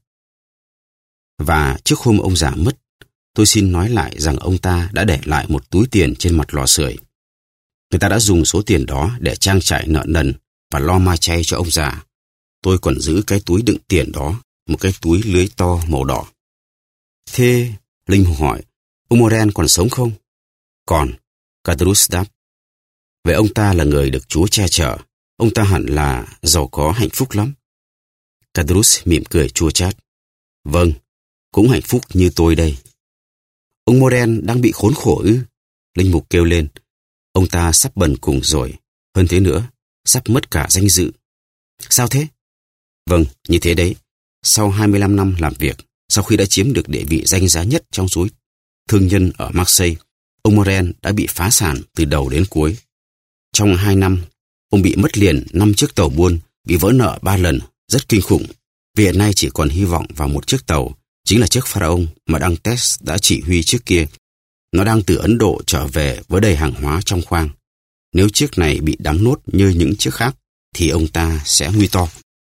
Và trước hôm ông già mất, tôi xin nói lại rằng ông ta đã để lại một túi tiền trên mặt lò sưởi. Người ta đã dùng số tiền đó để trang trải nợ nần và lo ma chay cho ông già. Tôi còn giữ cái túi đựng tiền đó, một cái túi lưới to màu đỏ. Thế, linh mục hỏi, ông Moren còn sống không? Còn, Cadrus đáp. Vậy ông ta là người được Chúa che chở. Ông ta hẳn là giàu có hạnh phúc lắm. Cadrus mỉm cười chua chát. Vâng, cũng hạnh phúc như tôi đây. Ông Moren đang bị khốn khổ ư? Linh mục kêu lên. Ông ta sắp bần cùng rồi. Hơn thế nữa, sắp mất cả danh dự. Sao thế? Vâng, như thế đấy. Sau hai mươi lăm năm làm việc, sau khi đã chiếm được địa vị danh giá nhất trong số thương nhân ở Marseille, ông Morel đã bị phá sản từ đầu đến cuối. Trong hai năm, ông bị mất liền năm chiếc tàu buôn, bị vỡ nợ ba lần, rất kinh khủng. Vì hiện nay chỉ còn hy vọng vào một chiếc tàu, chính là chiếc Pharaon mà Dantes đã chỉ huy trước kia. Nó đang từ Ấn Độ trở về với đầy hàng hóa trong khoang. Nếu chiếc này bị đắm nốt như những chiếc khác, thì ông ta sẽ nguy to.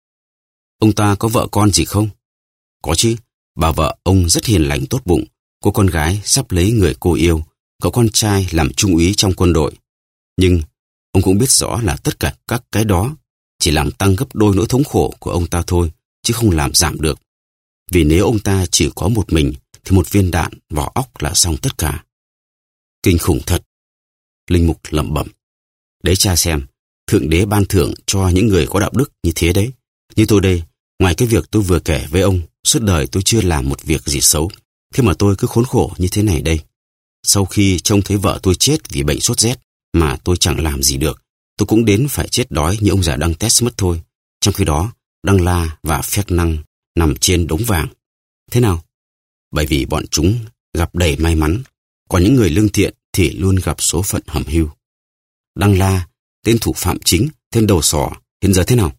Ông ta có vợ con gì không? Có chứ, bà vợ ông rất hiền lành tốt bụng, cô con gái sắp lấy người cô yêu, cậu con trai làm trung úy trong quân đội. Nhưng ông cũng biết rõ là tất cả các cái đó chỉ làm tăng gấp đôi nỗi thống khổ của ông ta thôi, chứ không làm giảm được. Vì nếu ông ta chỉ có một mình, thì một viên đạn vỏ óc là xong tất cả. Kinh khủng thật. Linh mục lẩm bẩm. Đấy cha xem, Thượng Đế ban thưởng cho những người có đạo đức như thế đấy. Như tôi đây, ngoài cái việc tôi vừa kể với ông, suốt đời tôi chưa làm một việc gì xấu. Thế mà tôi cứ khốn khổ như thế này đây. Sau khi trông thấy vợ tôi chết vì bệnh sốt rét, mà tôi chẳng làm gì được, tôi cũng đến phải chết đói như ông già Dantes mất thôi. Trong khi đó, Đăng La và Fernand nằm trên đống vàng. Thế nào? Bởi vì bọn chúng gặp đầy may mắn, còn những người lương thiện thì luôn gặp số phận hầm hưu. Đăng La, tên thủ phạm chính, tên đầu sỏ, hiện giờ thế nào?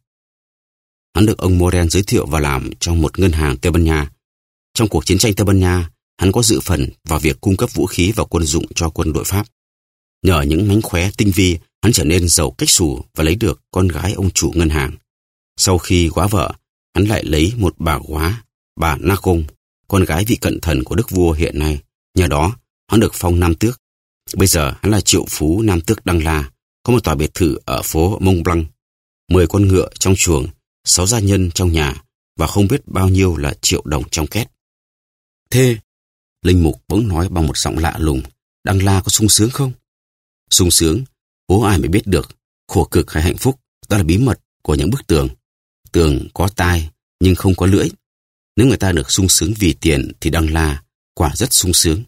Hắn được ông Morel giới thiệu vào làm trong một ngân hàng Tây Ban Nha. Trong cuộc chiến tranh Tây Ban Nha, hắn có dự phần vào việc cung cấp vũ khí và quân dụng cho quân đội Pháp. Nhờ những mánh khóe tinh vi, hắn trở nên giàu cách xù và lấy được con gái ông chủ ngân hàng. Sau khi góa vợ, hắn lại lấy một bà góa, bà Nacon, con gái vị cận thần của đức vua hiện nay. Nhờ đó, hắn được phong nam tước. Bây giờ hắn là triệu phú nam tước Đăng La, có một tòa biệt thự ở phố Mont Blanc, mười con ngựa trong chuồng, sáu gia nhân trong nhà và không biết bao nhiêu là triệu đồng trong két. Thế, linh mục bỗng nói bằng một giọng lạ lùng, Đăng La có sung sướng không? Sung sướng, bố ai mới biết được, khổ cực hay hạnh phúc, đó là bí mật của những bức tường. Tường có tai nhưng không có lưỡi. Nếu người ta được sung sướng vì tiền thì Đăng La quả rất sung sướng.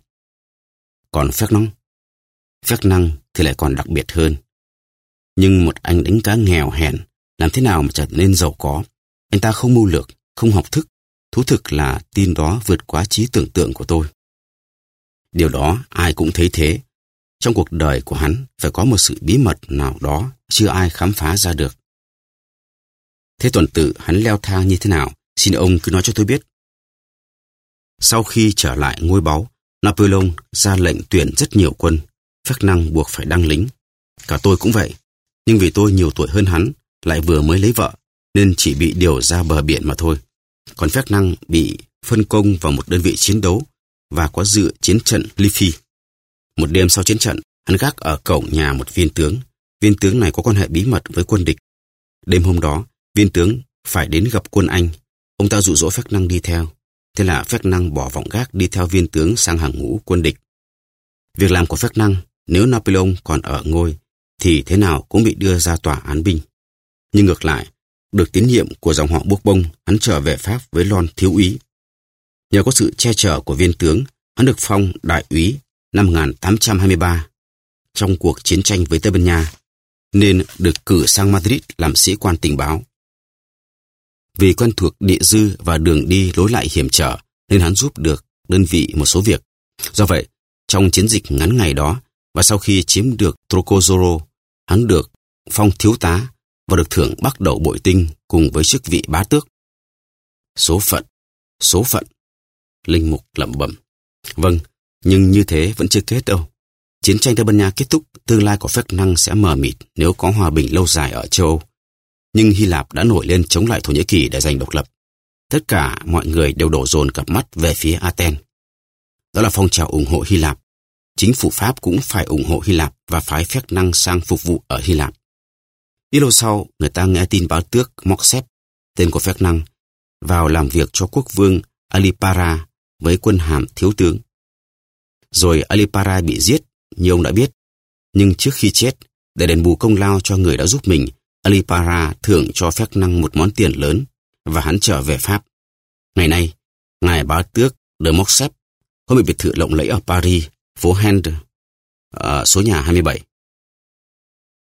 Còn Fernand, Fernand thì lại còn đặc biệt hơn. Nhưng một anh đánh cá nghèo hèn, làm thế nào mà trở nên giàu có? Anh ta không mưu lược, không học thức. Thú thực là tin đó vượt quá trí tưởng tượng của tôi. Điều đó ai cũng thấy thế. Trong cuộc đời của hắn phải có một sự bí mật nào đó chưa ai khám phá ra được. Thế tuần tự hắn leo thang như thế nào? Xin ông cứ nói cho tôi biết. Sau khi trở lại ngôi báu, Napoleon ra lệnh tuyển rất nhiều quân. Fernand buộc phải đăng lính. Cả tôi cũng vậy. Nhưng vì tôi nhiều tuổi hơn hắn, lại vừa mới lấy vợ, nên chỉ bị điều ra bờ biển mà thôi. Còn Fernand bị phân công vào một đơn vị chiến đấu và có dự chiến trận Liffey. Một đêm sau chiến trận, hắn gác ở cổng nhà một viên tướng. Viên tướng này có quan hệ bí mật với quân địch. Đêm hôm đó, viên tướng phải đến gặp quân Anh. Ông ta dụ dỗ Fernand đi theo. Thế là Fernand bỏ vọng gác đi theo viên tướng sang hàng ngũ quân địch. Việc làm của Fernand, nếu Napoleon còn ở ngôi, thì thế nào cũng bị đưa ra tòa án binh. Nhưng ngược lại, được tín nhiệm của dòng họ Bourbon, hắn trở về Pháp với lon thiếu úy. Nhờ có sự che chở của viên tướng, hắn được phong đại úy năm một nghìn tám trăm hai mươi ba trong cuộc chiến tranh với Tây Ban Nha, nên được cử sang Madrid làm sĩ quan tình báo. Vì quen thuộc địa dư và đường đi lối lại hiểm trở, nên hắn giúp được đơn vị một số việc. Do vậy, trong chiến dịch ngắn ngày đó và sau khi chiếm được Trocozoro, hắn được phong thiếu tá và được thưởng Bắc Đẩu Bội Tinh cùng với chức vị bá tước. Số phận, số phận, linh mục lẩm bẩm. Vâng, nhưng như thế vẫn chưa kết đâu. Chiến tranh Tây Ban Nha kết thúc, tương lai của Fernand sẽ mờ mịt nếu có hòa bình lâu dài ở châu Âu. Nhưng Hy Lạp đã nổi lên chống lại Thổ Nhĩ Kỳ để giành độc lập. Tất cả mọi người đều đổ dồn cặp mắt về phía Athens. Đó là phong trào ủng hộ Hy Lạp. Chính phủ Pháp cũng phải ủng hộ Hy Lạp và phái Fernand sang phục vụ ở Hy Lạp. Ít lâu sau, người ta nghe tin bá tước Morcerf, tên của Fernand, vào làm việc cho quốc vương Alipara với quân hàm thiếu tướng. Rồi Alipara bị giết, như ông đã biết. Nhưng trước khi chết, để đền bù công lao cho người đã giúp mình, Alipara thưởng cho Fernand một món tiền lớn và hắn trở về Pháp. Ngày nay, ngài bá tước de Morcerf có một biệt thự lộng lẫy ở Paris, phố Hend, ở số nhà hai mươi bảy.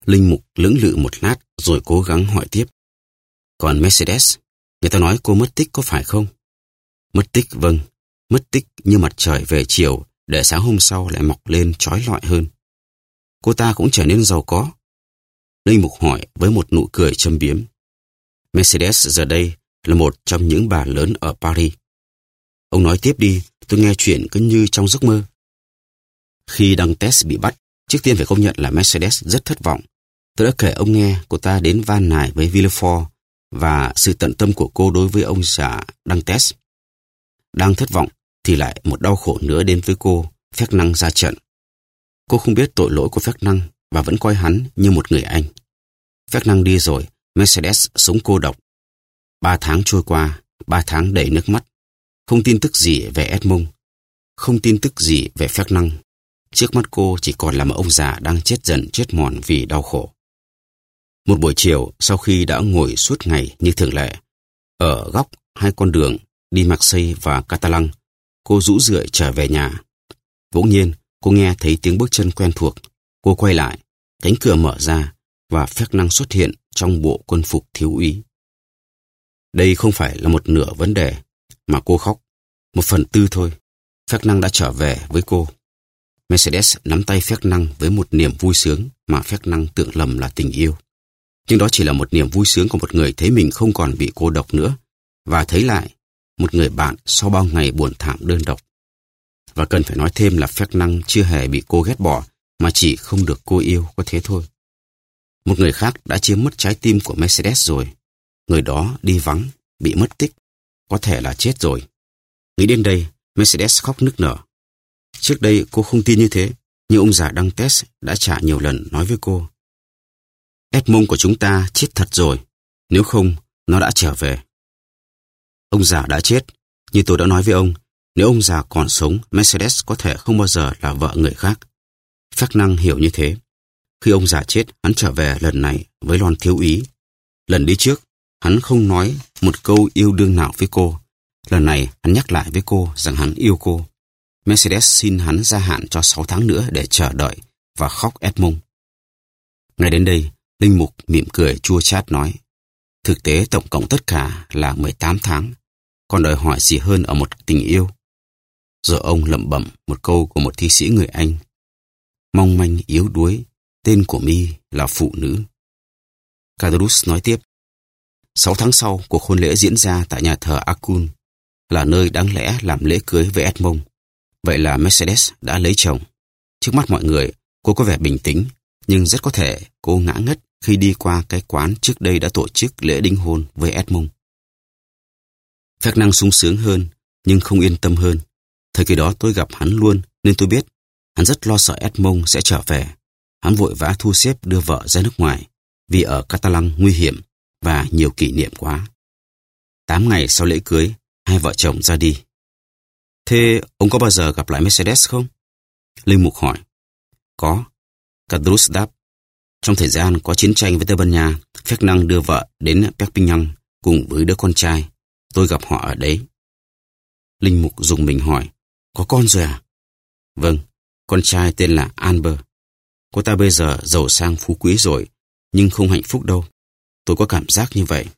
Linh mục lưỡng lự một lát rồi cố gắng hỏi tiếp. Còn Mercedes, người ta nói cô mất tích có phải không? Mất tích, vâng. Mất tích như mặt trời về chiều, để sáng hôm sau lại mọc lên chói lọi hơn. Cô ta cũng trở nên giàu có. Linh mục hỏi với một nụ cười châm biếm. Mercedes giờ đây là một trong những bà lớn ở Paris. Ông nói tiếp đi, tôi nghe chuyện cứ như trong giấc mơ. Khi Dantes bị bắt, trước tiên phải công nhận là Mercedes rất thất vọng. Tôi đã kể ông nghe cô ta đến van nài với Villefort và sự tận tâm của cô đối với ông già Dantes. Đang thất vọng thì lại một đau khổ nữa đến với cô, Fernand ra trận. Cô không biết tội lỗi của Fernand và vẫn coi hắn như một người anh. Fernand đi rồi, Mercedes sống cô độc. Ba tháng trôi qua, ba tháng đầy nước mắt. Không tin tức gì về Edmond, không tin tức gì về Fernand. Trước mắt cô chỉ còn là một ông già đang chết dần chết mòn vì đau khổ. Một buổi chiều, sau khi đã ngồi suốt ngày như thường lệ, ở góc hai con đường đi Marseille và Catalan, cô rũ rượi trở về nhà. Bỗng nhiên, cô nghe thấy tiếng bước chân quen thuộc. Cô quay lại, cánh cửa mở ra và Fernand xuất hiện trong bộ quân phục thiếu úy. Đây không phải là một nửa vấn đề mà cô khóc. Một phần tư thôi. Fernand đã trở về với cô. Mercedes nắm tay Fernand với một niềm vui sướng mà Fernand tưởng lầm là tình yêu. Nhưng đó chỉ là một niềm vui sướng của một người thấy mình không còn bị cô độc nữa và thấy lại một người bạn sau bao ngày buồn thảm đơn độc. Và cần phải nói thêm là Fernand chưa hề bị cô ghét bỏ mà chỉ không được cô yêu, có thế thôi. Một người khác đã chiếm mất trái tim của Mercedes rồi. Người đó đi vắng, bị mất tích, có thể là chết rồi. Nghĩ đến đây, Mercedes khóc nức nở. Trước đây cô không tin như thế, nhưng ông già Dantes đã trả nhiều lần nói với cô. Edmond của chúng ta chết thật rồi, nếu không, nó đã trở về. Ông già đã chết, như tôi đã nói với ông, nếu ông già còn sống, Mercedes có thể không bao giờ là vợ người khác. Fernand hiểu như thế. Khi ông già chết, hắn trở về lần này với lon thiếu úy. Lần đi trước, hắn không nói một câu yêu đương nào với cô. Lần này, hắn nhắc lại với cô rằng hắn yêu cô. Mercedes xin hắn gia hạn cho sáu tháng nữa để chờ đợi và khóc Edmond. Ngay đến đây, Linh mục mỉm cười chua chát nói, thực tế tổng cộng tất cả là mười tám tháng, còn đòi hỏi gì hơn ở một tình yêu. Rồi ông lẩm bẩm một câu của một thi sĩ người Anh. Mong manh yếu đuối, tên của mi là phụ nữ. Cadrus nói tiếp. Sáu tháng sau, cuộc hôn lễ diễn ra tại nhà thờ Acun, là nơi đáng lẽ làm lễ cưới với Edmond. Vậy là Mercedes đã lấy chồng. Trước mắt mọi người, cô có vẻ bình tĩnh, nhưng rất có thể cô ngã ngất khi đi qua cái quán trước đây đã tổ chức lễ đính hôn với Edmond. Fernand sung sướng hơn, nhưng không yên tâm hơn. Thời kỳ đó tôi gặp hắn luôn, nên tôi biết hắn rất lo sợ Edmond sẽ trở về. Hắn vội vã thu xếp đưa vợ ra nước ngoài, vì ở Catalan nguy hiểm và nhiều kỷ niệm quá. Tám ngày sau lễ cưới, hai vợ chồng ra đi. Thế ông có bao giờ gặp lại Mercedes không? Linh mục hỏi. Có. Cadrus đáp. Trong thời gian có chiến tranh với Tây Ban Nha, Fernand đưa vợ đến Perpignan cùng với đứa con trai. Tôi gặp họ ở đấy. Linh mục dùng mình hỏi. Có con rồi à? Vâng, con trai tên là Albert. Cô ta bây giờ giàu sang phú quý rồi, nhưng không hạnh phúc đâu. Tôi có cảm giác như vậy.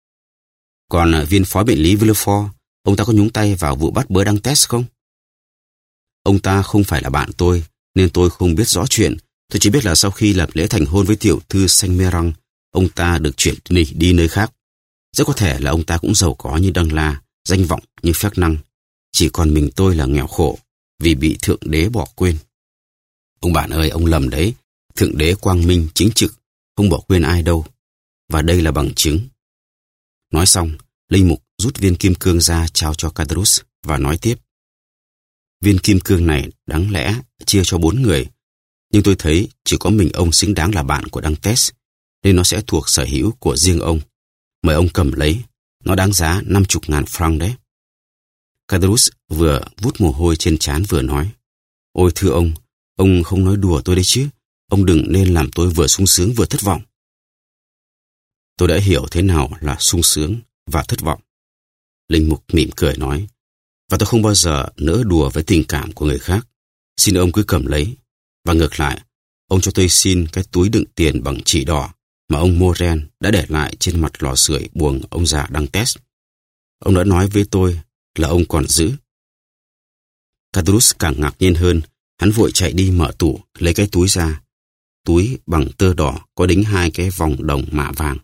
Còn viên phó bệnh lý Villefort, ông ta có nhúng tay vào vụ bắt bớ Dantes không? Ông ta không phải là bạn tôi, nên tôi không biết rõ chuyện. Tôi chỉ biết là sau khi lập lễ thành hôn với tiểu thư Saint-Méran, ông ta được chuyển đi, đi nơi khác. Rất có thể là ông ta cũng giàu có như Đăng La, danh vọng như Fernand. Chỉ còn mình tôi là nghèo khổ, vì bị Thượng Đế bỏ quên. Ông bạn ơi, ông lầm đấy. Thượng Đế quang minh chính trực, không bỏ quên ai đâu. Và đây là bằng chứng. Nói xong, Linh mục rút viên kim cương ra trao cho Cadrus và nói tiếp. Viên kim cương này đáng lẽ chia cho bốn người, nhưng tôi thấy chỉ có mình ông xứng đáng là bạn của Dantes, nên nó sẽ thuộc sở hữu của riêng ông. Mời ông cầm lấy, nó đáng giá năm chục ngàn franc đấy. Cadrus vừa vút mồ hôi trên trán vừa nói. Ôi thưa ông, ông không nói đùa tôi đấy chứ. Ông đừng nên làm tôi vừa sung sướng vừa thất vọng. Tôi đã hiểu thế nào là sung sướng và thất vọng. Linh mục mỉm cười nói. Và tôi không bao giờ nỡ đùa với tình cảm của người khác. Xin ông cứ cầm lấy. Và ngược lại, ông cho tôi xin cái túi đựng tiền bằng chỉ đỏ mà ông Moren đã để lại trên mặt lò sưởi buồng ông già Dantes. Ông đã nói với tôi là ông còn giữ. Cadrus càng ngạc nhiên hơn, hắn vội chạy đi mở tủ, lấy cái túi ra. Túi bằng tơ đỏ có đính hai cái vòng đồng mạ vàng.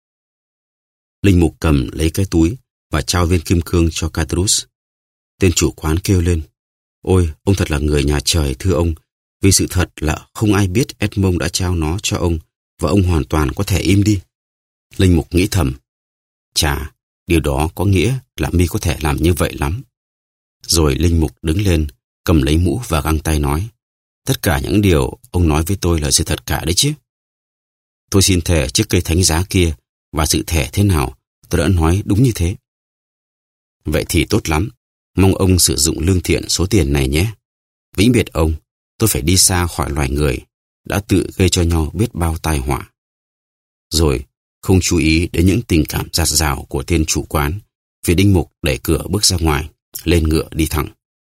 Linh mục cầm lấy cái túi và trao viên kim cương cho Cadrus. Tên chủ quán kêu lên: Ôi, ông thật là người nhà trời, thưa ông, vì sự thật là không ai biết Edmond đã trao nó cho ông và ông hoàn toàn có thể im đi. Linh mục nghĩ thầm: Chà, điều đó có nghĩa là mi có thể làm như vậy lắm. Rồi linh mục đứng lên, cầm lấy mũ và găng tay nói: Tất cả những điều ông nói với tôi là sự thật cả đấy chứ. Tôi xin thề trước cây thánh giá kia và sự thề thế nào, tôi đã nói đúng như thế. Vậy thì tốt lắm, mong ông sử dụng lương thiện số tiền này nhé. Vĩnh biệt ông, tôi phải đi xa khỏi loài người đã tự gây cho nhau biết bao tai họa. Rồi, không chú ý đến những tình cảm dạt dào của tên chủ quán, vì linh mục đẩy cửa bước ra ngoài, lên ngựa đi thẳng.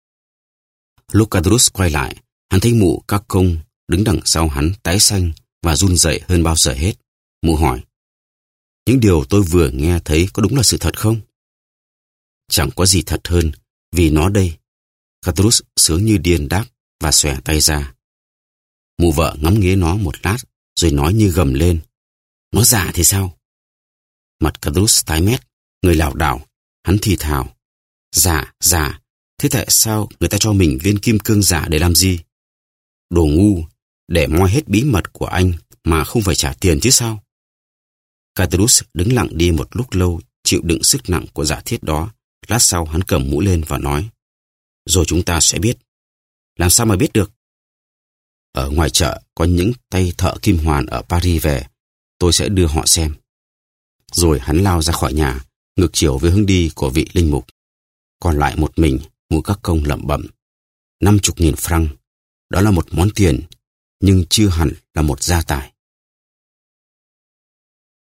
Lúc Cadrus quay lại, hắn thấy mụ các công đứng đằng sau hắn tái xanh và run rẩy hơn bao giờ hết. Mụ hỏi: Những điều tôi vừa nghe thấy có đúng là sự thật không? Chẳng có gì thật hơn, vì nó đây. Cadrus sướng như điên đáp và xòe tay ra. Mụ vợ ngắm nghía nó một lát, rồi nói như gầm lên: Nó giả thì sao? Mặt Cadrus tái mét, người lảo đảo, hắn thì thào: Giả, giả, thế tại sao người ta cho mình viên kim cương giả để làm gì? Đồ ngu, để moi hết bí mật của anh mà không phải trả tiền chứ sao? Cadrus đứng lặng đi một lúc lâu, chịu đựng sức nặng của giả thiết đó. Lát sau hắn cầm mũ lên và nói: Rồi chúng ta sẽ biết. Làm sao mà biết được? Ở ngoài chợ có những tay thợ kim hoàn ở Paris về, tôi sẽ đưa họ xem. Rồi hắn lao ra khỏi nhà, ngược chiều với hướng đi của vị linh mục. Còn lại một mình, mụ các công lẩm bẩm: Năm chục nghìn franc, đó là một món tiền, nhưng chưa hẳn là một gia tài.